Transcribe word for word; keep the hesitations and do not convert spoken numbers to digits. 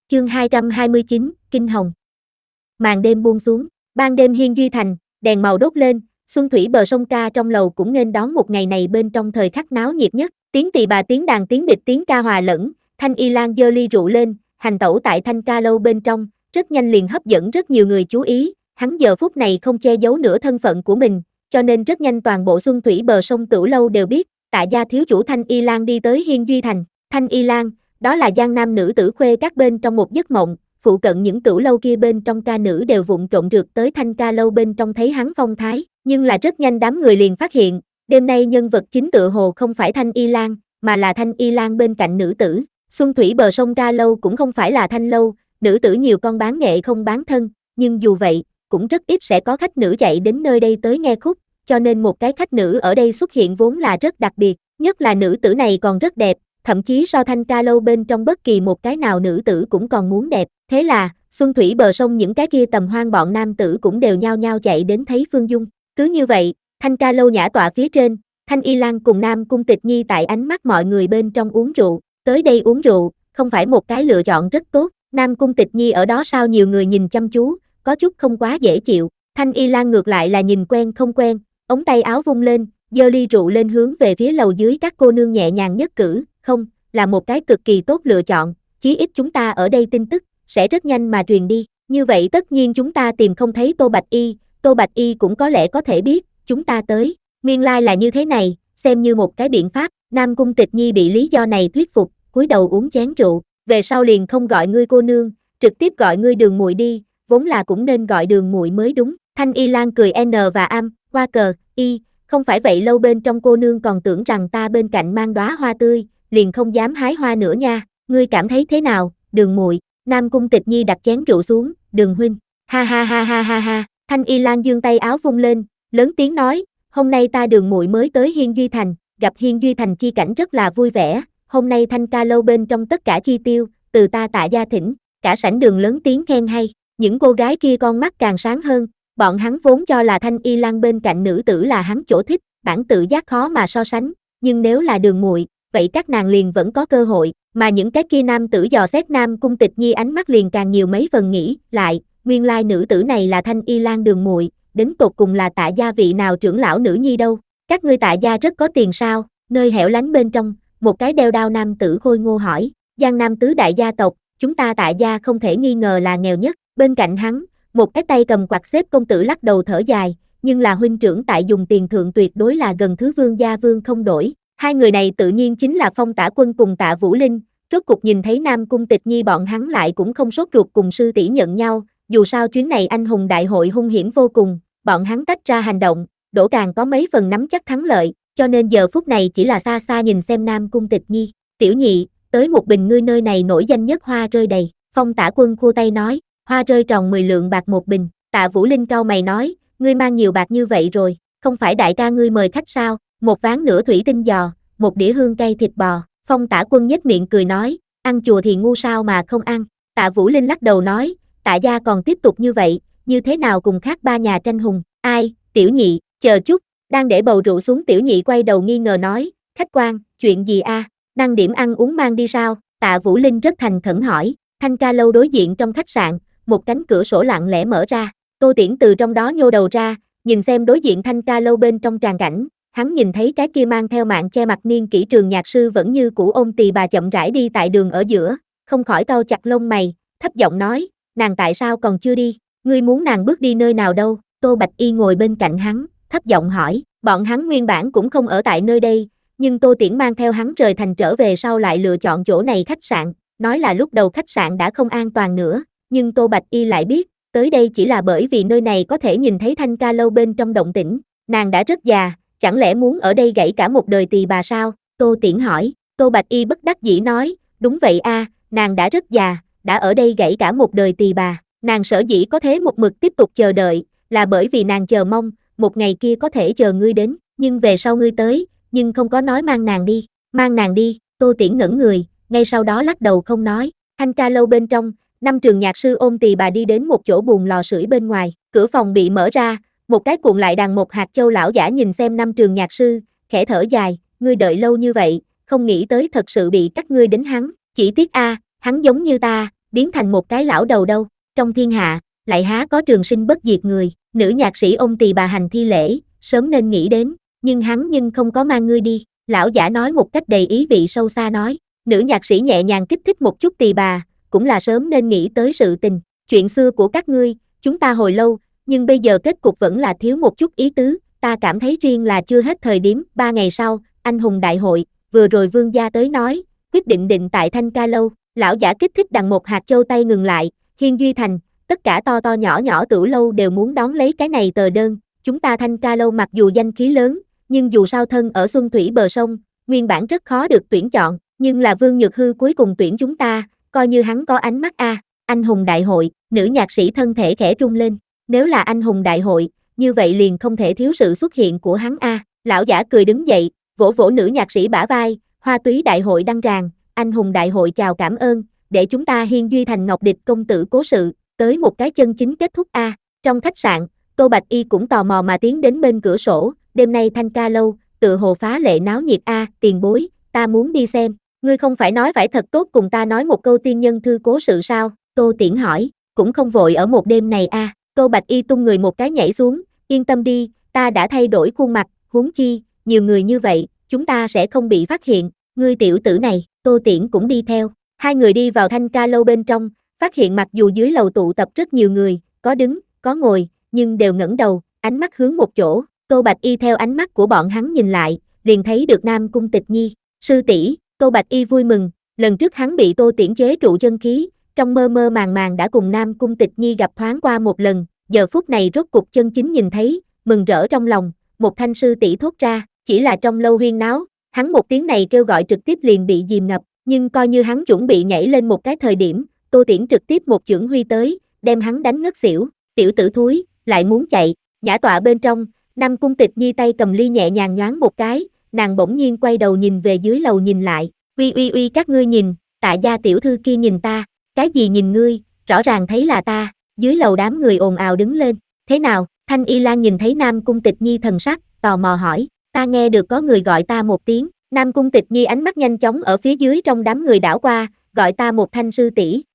Chương hai trăm hai mươi chín, Kinh Hồng. Màn đêm buông xuống, ban đêm Hiên Duy Thành, đèn màu đốt lên, xuân thủy bờ sông ca trong lầu cũng nghênh đón một ngày này bên trong thời khắc náo nhiệt nhất, tiếng tỳ bà tiếng đàn tiếng địch tiếng ca hòa lẫn, Thanh Y Lan giơ ly rượu lên, hành tẩu tại Thanh Ca lâu bên trong, rất nhanh liền hấp dẫn rất nhiều người chú ý, hắn giờ phút này không che giấu nửa thân phận của mình, cho nên rất nhanh toàn bộ xuân thủy bờ sông Tửu lâu đều biết, Tạ gia thiếu chủ Thanh Y Lan đi tới Hiên Duy Thành. Thanh Y Lan, đó là giang nam nữ tử khuê các bên trong một giấc mộng, phụ cận những tửu lâu kia bên trong ca nữ đều vụng trộn rượt tới Thanh Ca lâu bên trong thấy hắn phong thái, nhưng là rất nhanh đám người liền phát hiện, đêm nay nhân vật chính tựa hồ không phải Thanh Y Lan, mà là Thanh Y Lan bên cạnh nữ tử. Xuân thủy bờ sông ca lâu cũng không phải là thanh lâu, nữ tử nhiều con bán nghệ không bán thân, nhưng dù vậy, cũng rất ít sẽ có khách nữ chạy đến nơi đây tới nghe khúc, cho nên một cái khách nữ ở đây xuất hiện vốn là rất đặc biệt, nhất là nữ tử này còn rất đẹp, thậm chí so Thanh Ca lâu bên trong bất kỳ một cái nào nữ tử cũng còn muốn đẹp, thế là, xuân thủy bờ sông những cái kia tầm hoang bọn nam tử cũng đều nhao nhao chạy đến thấy Phương Dung. Cứ như vậy, Thanh Ca lâu nhã tọa phía trên, Thanh Y Lan cùng Nam Cung Tịch Nhi tại ánh mắt mọi người bên trong uống rượu, tới đây uống rượu, không phải một cái lựa chọn rất tốt, Nam Cung Tịch Nhi ở đó sao nhiều người nhìn chăm chú, có chút không quá dễ chịu, Thanh Y Lan ngược lại là nhìn quen không quen, ống tay áo vung lên, giơ ly rượu lên hướng về phía lầu dưới các cô nương nhẹ nhàng nhất cử, không, là một cái cực kỳ tốt lựa chọn, chí ít chúng ta ở đây tin tức, sẽ rất nhanh mà truyền đi, như vậy tất nhiên chúng ta tìm không thấy Tô Bạch Y, Tô Bạch Y cũng có lẽ có thể biết, chúng ta tới, nguyên lai là như thế này, xem như một cái biện pháp, Nam Cung Tịch Nhi bị lý do này thuyết phục, cúi đầu uống chén rượu, về sau liền không gọi ngươi cô nương, trực tiếp gọi ngươi Đường muội đi, vốn là cũng nên gọi Đường muội mới đúng, Thanh Y Lan cười n và am, hoa cờ, y, không phải vậy lâu bên trong cô nương còn tưởng rằng ta bên cạnh mang đóa hoa tươi, liền không dám hái hoa nữa nha, ngươi cảm thấy thế nào, Đường muội? Nam Cung Tịch Nhi đặt chén rượu xuống, Đường huynh, ha ha ha ha ha ha, Thanh Y Lan giương tay áo vung lên, lớn tiếng nói, hôm nay ta Đường muội mới tới Hiên Duy Thành, gặp Hiên Duy Thành chi cảnh rất là vui vẻ, hôm nay Thanh Ca lâu bên trong tất cả chi tiêu, từ ta Tạ gia thỉnh, cả sảnh đường lớn tiếng khen hay, những cô gái kia con mắt càng sáng hơn, bọn hắn vốn cho là Thanh Y Lan bên cạnh nữ tử là hắn chỗ thích, bản tự giác khó mà so sánh, nhưng nếu là Đường muội, vậy các nàng liền vẫn có cơ hội, mà những cái kia nam tử dò xét Nam Cung Tịch Nhi ánh mắt liền càng nhiều mấy phần nghĩ, lại, nguyên lai nữ tử này là Thanh Y Lan Đường muội, đến tột cùng là Tạ gia vị nào trưởng lão nữ nhi đâu, các ngươi Tạ gia rất có tiền sao, nơi hẻo lánh bên trong, một cái đeo đao nam tử khôi ngô hỏi, Giang Nam tứ đại gia tộc, chúng ta Tạ gia không thể nghi ngờ là nghèo nhất, bên cạnh hắn, một cái tay cầm quạt xếp công tử lắc đầu thở dài, nhưng là huynh trưởng tại dùng tiền thượng tuyệt đối là gần thứ vương gia vương không đổi. Hai người này tự nhiên chính là Phong Tả Quân cùng Tạ Vũ Linh, rốt cục nhìn thấy Nam Cung Tịch Nhi bọn hắn lại cũng không sốt ruột cùng sư tỷ nhận nhau, dù sao chuyến này anh hùng đại hội hung hiểm vô cùng, bọn hắn tách ra hành động, Đỗ Càng có mấy phần nắm chắc thắng lợi, cho nên giờ phút này chỉ là xa xa nhìn xem Nam Cung Tịch Nhi, tiểu nhị, tới một bình ngươi nơi này nổi danh nhất hoa rơi đầy, Phong Tả Quân khua tay nói, hoa rơi tròn mười lượng bạc một bình, Tạ Vũ Linh cau mày nói, ngươi mang nhiều bạc như vậy rồi, không phải đại ca ngươi mời khách sao, một ván nửa thủy tinh giò, một đĩa hương cây thịt bò, Phong Tả Quân nhếch miệng cười nói, ăn chùa thì ngu sao mà không ăn, Tạ Vũ Linh lắc đầu nói, Tạ gia còn tiếp tục như vậy, như thế nào cùng khác ba nhà tranh hùng, ai, tiểu nhị, chờ chút, đang để bầu rượu xuống tiểu nhị quay đầu nghi ngờ nói, khách quan, chuyện gì a, năng điểm ăn uống mang đi sao, Tạ Vũ Linh rất thành khẩn hỏi, Thanh Ca lâu đối diện trong khách sạn, một cánh cửa sổ lặng lẽ mở ra, Tô Tiễn từ trong đó nhô đầu ra, nhìn xem đối diện Thanh Ca lâu bên trong tràng cảnh. Hắn nhìn thấy cái kia mang theo mạng che mặt niên kỹ trường nhạc sư vẫn như cũ ôm tỳ bà chậm rãi đi tại đường ở giữa, không khỏi cau chặt lông mày, thấp giọng nói, nàng tại sao còn chưa đi, ngươi muốn nàng bước đi nơi nào đâu, Tô Bạch Y ngồi bên cạnh hắn, thấp giọng hỏi, bọn hắn nguyên bản cũng không ở tại nơi đây, nhưng Tô Tiễn mang theo hắn rời thành trở về sau lại lựa chọn chỗ này khách sạn, nói là lúc đầu khách sạn đã không an toàn nữa, nhưng Tô Bạch Y lại biết, tới đây chỉ là bởi vì nơi này có thể nhìn thấy Thanh Ca lâu bên trong động tĩnh, nàng đã rất già, chẳng lẽ muốn ở đây gãy cả một đời tỳ bà sao? Tô Tiễn hỏi, Tô Bạch Y bất đắc dĩ nói, đúng vậy a, nàng đã rất già, đã ở đây gãy cả một đời tỳ bà, nàng sở dĩ có thế một mực tiếp tục chờ đợi, là bởi vì nàng chờ mong, một ngày kia có thể chờ ngươi đến, nhưng về sau ngươi tới, nhưng không có nói mang nàng đi, mang nàng đi, Tô Tiễn ngẩn người, ngay sau đó lắc đầu không nói, Thanh Ca lâu bên trong, năm trường nhạc sư ôm tỳ bà đi đến một chỗ buồng lò sưởi bên ngoài, cửa phòng bị mở ra, một cái cuộn lại đàn một hạt châu lão giả nhìn xem năm trường nhạc sư, khẽ thở dài, ngươi đợi lâu như vậy, không nghĩ tới thật sự bị các ngươi đến hắn, chỉ tiếc a, hắn giống như ta, biến thành một cái lão đầu đâu, trong thiên hạ, lại há có trường sinh bất diệt người, nữ nhạc sĩ ôm tỳ bà hành thi lễ, sớm nên nghĩ đến, nhưng hắn nhưng không có mang ngươi đi, lão giả nói một cách đầy ý vị sâu xa nói, nữ nhạc sĩ nhẹ nhàng kích thích một chút tỳ bà, cũng là sớm nên nghĩ tới sự tình, chuyện xưa của các ngươi, chúng ta hồi lâu, nhưng bây giờ kết cục vẫn là thiếu một chút ý tứ, ta cảm thấy riêng là chưa hết thời điểm, ba ngày sau, anh hùng đại hội, vừa rồi vương gia tới nói, quyết định định tại Thanh Ca Lâu, lão giả kích thích đằng một hạt châu tay ngừng lại, Hiên Duy Thành, tất cả to to nhỏ nhỏ tửu lâu đều muốn đón lấy cái này tờ đơn, chúng ta Thanh Ca Lâu mặc dù danh khí lớn, nhưng dù sao thân ở Xuân Thủy bờ sông, nguyên bản rất khó được tuyển chọn, nhưng là Vương Nhược Hư cuối cùng tuyển chúng ta, coi như hắn có ánh mắt a, anh hùng đại hội, nữ nhạc sĩ thân thể khẽ rung lên, nếu là anh hùng đại hội, như vậy liền không thể thiếu sự xuất hiện của hắn a, lão giả cười đứng dậy, vỗ vỗ nữ nhạc sĩ bả vai, hoa túy đại hội đăng tràng, anh hùng đại hội chào cảm ơn, để chúng ta Hiên Duy Thành Ngọc Địch công tử cố sự, tới một cái chân chính kết thúc a. Trong khách sạn, Tô Bạch Y cũng tò mò mà tiến đến bên cửa sổ, đêm nay Thanh Ca Lâu, tự hồ phá lệ náo nhiệt a, tiền bối, ta muốn đi xem, ngươi không phải nói phải thật tốt cùng ta nói một câu tiên nhân thư cố sự sao, Tô Tiễn hỏi, cũng không vội ở một đêm này a, Tô Bạch Y tung người một cái nhảy xuống, yên tâm đi, ta đã thay đổi khuôn mặt, huống chi, nhiều người như vậy, chúng ta sẽ không bị phát hiện, ngươi tiểu tử này, Tô Tiễn cũng đi theo, hai người đi vào Thanh Ca Lâu bên trong, phát hiện mặc dù dưới lầu tụ tập rất nhiều người, có đứng, có ngồi, nhưng đều ngẩng đầu, ánh mắt hướng một chỗ, Tô Bạch Y theo ánh mắt của bọn hắn nhìn lại, liền thấy được Nam Cung Tịch Nhi, sư tỷ, Tô Bạch Y vui mừng, lần trước hắn bị Tô Tiễn chế trụ chân khí, trong mơ mơ màng màng đã cùng Nam Cung Tịch Nhi gặp thoáng qua một lần, giờ phút này rốt cục chân chính nhìn thấy, mừng rỡ trong lòng, một thanh sư tỷ thốt ra, chỉ là trong lâu huyên náo, hắn một tiếng này kêu gọi trực tiếp liền bị dìm ngập, nhưng coi như hắn chuẩn bị nhảy lên một cái thời điểm, Tô Tiễn trực tiếp một chưởng huy tới, đem hắn đánh ngất xỉu, tiểu tử thúi, lại muốn chạy, nhã tọa bên trong, Nam Cung Tịch Nhi tay cầm ly nhẹ nhàng nhoáng một cái, nàng bỗng nhiên quay đầu nhìn về dưới lầu nhìn lại, uy uy uy các ngươi nhìn, Tạ gia tiểu thư kia nhìn ta, cái gì nhìn ngươi, rõ ràng thấy là ta, dưới lầu đám người ồn ào đứng lên, thế nào, Thanh Y Lan nhìn thấy Nam Cung Tịch Nhi thần sắc, tò mò hỏi, ta nghe được có người gọi ta một tiếng, Nam Cung Tịch Nhi ánh mắt nhanh chóng ở phía dưới trong đám người đảo qua, gọi ta một thanh sư tỷ,